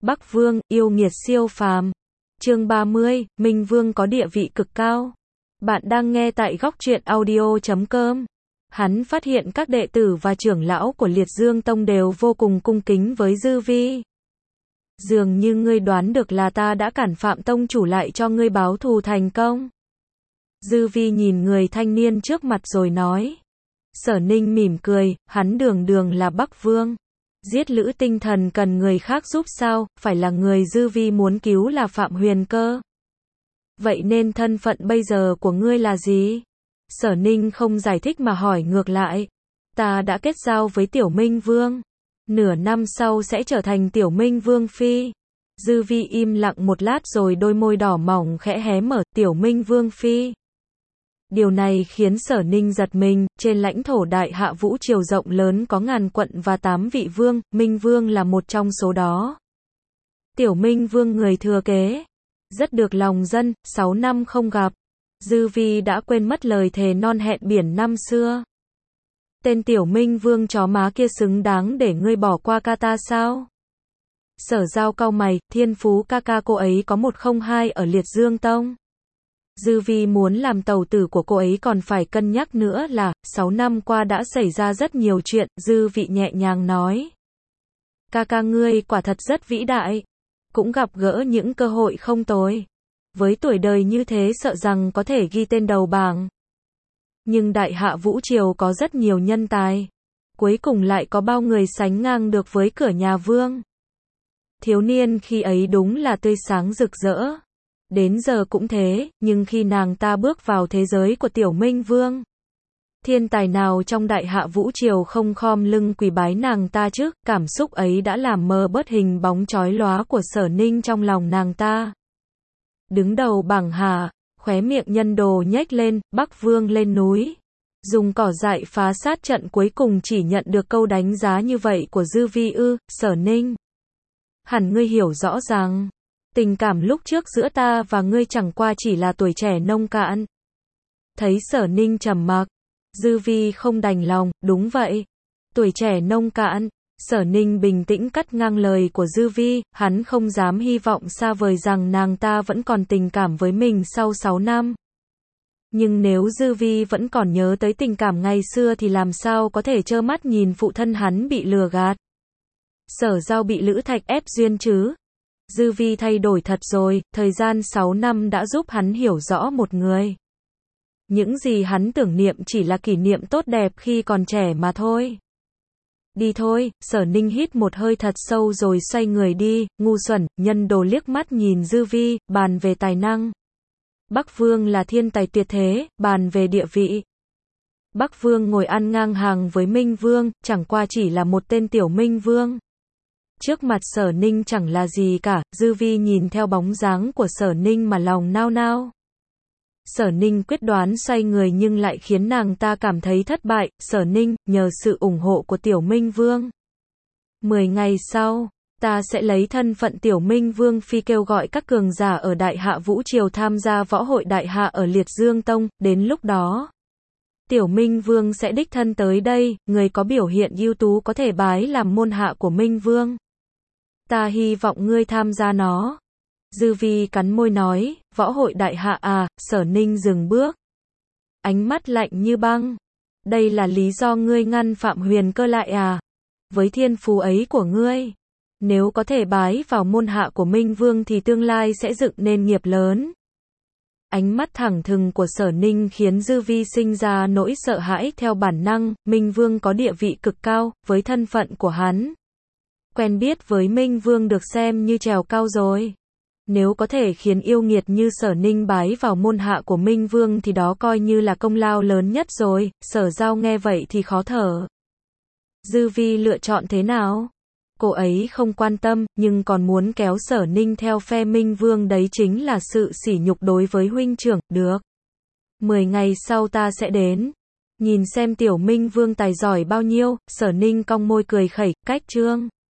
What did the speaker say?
Bắc Vương, yêu nghiệt siêu phàm. Chương 30, Minh Vương có địa vị cực cao. Bạn đang nghe tại góc truyện audio.com. Hắn phát hiện các đệ tử và trưởng lão của Liệt Dương Tông đều vô cùng cung kính với Dư Vi. Dường như ngươi đoán được là ta đã cản Phạm Tông chủ lại cho ngươi báo thù thành công. Dư Vi nhìn người thanh niên trước mặt rồi nói. Sở Ninh mỉm cười, hắn đường đường là Bắc Vương. Giết Lữ Tinh Thần cần người khác giúp sao, phải là người Dư Vi muốn cứu là Phạm Huyền Cơ. Vậy nên thân phận bây giờ của ngươi là gì? Sở Ninh không giải thích mà hỏi ngược lại. Ta đã kết giao với Tiểu Minh Vương. Nửa năm sau sẽ trở thành Tiểu Minh Vương Phi. Dư Vi im lặng một lát rồi đôi môi đỏ mỏng khẽ hé mở, Tiểu Minh Vương Phi. Điều này khiến Sở Ninh giật mình, trên lãnh thổ Đại Hạ Vũ Triều rộng lớn có ngàn quận và 8 vị vương, Minh Vương là một trong số đó. Tiểu Minh Vương người thừa kế, rất được lòng dân, 6 năm không gặp. Dư Vi đã quên mất lời thề non hẹn biển năm xưa. Tên Tiểu Minh Vương chó má kia xứng đáng để ngươi bỏ qua ca ta sao? Sở Giao cau mày, thiên phú ca ca cô ấy có 102 ở Liệt Dương Tông. Dư Vi muốn làm tàu tử của cô ấy còn phải cân nhắc nữa là, 6 năm qua đã xảy ra rất nhiều chuyện, Dư Vi nhẹ nhàng nói. Ca ca ngươi quả thật rất vĩ đại, cũng gặp gỡ những cơ hội không tồi. Với tuổi đời như thế sợ rằng có thể ghi tên đầu bảng. Nhưng Đại Hạ Vũ Triều có rất nhiều nhân tài. Cuối cùng lại có bao người sánh ngang được với cửa nhà vương. Thiếu niên khi ấy đúng là tươi sáng rực rỡ. Đến giờ cũng thế, nhưng khi nàng ta bước vào thế giới của Tiểu Minh Vương, thiên tài nào trong Đại Hạ Vũ Triều không khom lưng quỳ bái nàng ta chứ, cảm xúc ấy đã làm mờ bớt hình bóng chói lóa của Sở Ninh trong lòng nàng ta. Đứng đầu bảng hạ, khóe miệng Nhân Đồ nhếch lên, Bắc Vương lên núi. Dùng cỏ dại phá sát trận cuối cùng chỉ nhận được câu đánh giá như vậy của Dư Vi ư, Sở Ninh. Hẳn ngươi hiểu rõ ràng. Tình cảm lúc trước giữa ta và ngươi chẳng qua chỉ là tuổi trẻ nông cạn. Thấy Sở Ninh trầm mặc, Dư Vi không đành lòng, đúng vậy. Tuổi trẻ nông cạn, Sở Ninh bình tĩnh cắt ngang lời của Dư Vi, hắn không dám hy vọng xa vời rằng nàng ta vẫn còn tình cảm với mình sau 6 năm. Nhưng nếu Dư Vi vẫn còn nhớ tới tình cảm ngày xưa thì làm sao có thể trơ mắt nhìn phụ thân hắn bị lừa gạt. Sở Giao bị Lữ Thạch ép duyên chứ. Dư Vi thay đổi thật rồi, thời gian 6 năm đã giúp hắn hiểu rõ một người. Những gì hắn tưởng niệm chỉ là kỷ niệm tốt đẹp khi còn trẻ mà thôi. Đi thôi, Sở Ninh hít một hơi thật sâu rồi xoay người đi, ngu xuẩn, Nhân Đồ liếc mắt nhìn Dư Vi, bàn về tài năng. Bắc Vương là thiên tài tuyệt thế, bàn về địa vị. Bắc Vương ngồi ăn ngang hàng với Minh Vương, chẳng qua chỉ là một tên Tiểu Minh Vương. Trước mặt Sở Ninh chẳng là gì cả, Dư Vi nhìn theo bóng dáng của Sở Ninh mà lòng nao nao. Sở Ninh quyết đoán xoay người nhưng lại khiến nàng ta cảm thấy thất bại. Sở Ninh, nhờ sự ủng hộ của Tiểu Minh Vương. 10 ngày sau, ta sẽ lấy thân phận Tiểu Minh Vương Phi kêu gọi các cường giả ở Đại Hạ Vũ Triều tham gia võ hội Đại Hạ ở Liệt Dương Tông, đến lúc đó Tiểu Minh Vương sẽ đích thân tới đây, người có biểu hiện ưu tú có thể bái làm môn hạ của Minh Vương. Ta hy vọng ngươi tham gia nó. Dư Vi cắn môi nói, võ hội Đại Hạ à, Sở Ninh dừng bước. Ánh mắt lạnh như băng. Đây là lý do ngươi ngăn Phạm Huyền Cơ lại à? Với thiên phú ấy của ngươi, nếu có thể bái vào môn hạ của Minh Vương thì tương lai sẽ dựng nên nghiệp lớn. Ánh mắt thẳng thừng của Sở Ninh khiến Dư Vi sinh ra nỗi sợ hãi theo bản năng. Minh Vương có địa vị cực cao, với thân phận của hắn, quen biết với Minh Vương được xem như trèo cao rồi. Nếu có thể khiến yêu nghiệt như Sở Ninh bái vào môn hạ của Minh Vương thì đó coi như là công lao lớn nhất rồi. Sở Giao nghe vậy thì khó thở. Dư Vi lựa chọn thế nào? Cô ấy không quan tâm, nhưng còn muốn kéo Sở Ninh theo phe Minh Vương đấy chính là sự sỉ nhục đối với huynh trưởng. Được. 10 ngày sau ta sẽ đến. Nhìn xem Tiểu Minh Vương tài giỏi bao nhiêu. Sở Ninh cong môi cười khẩy, cách chương.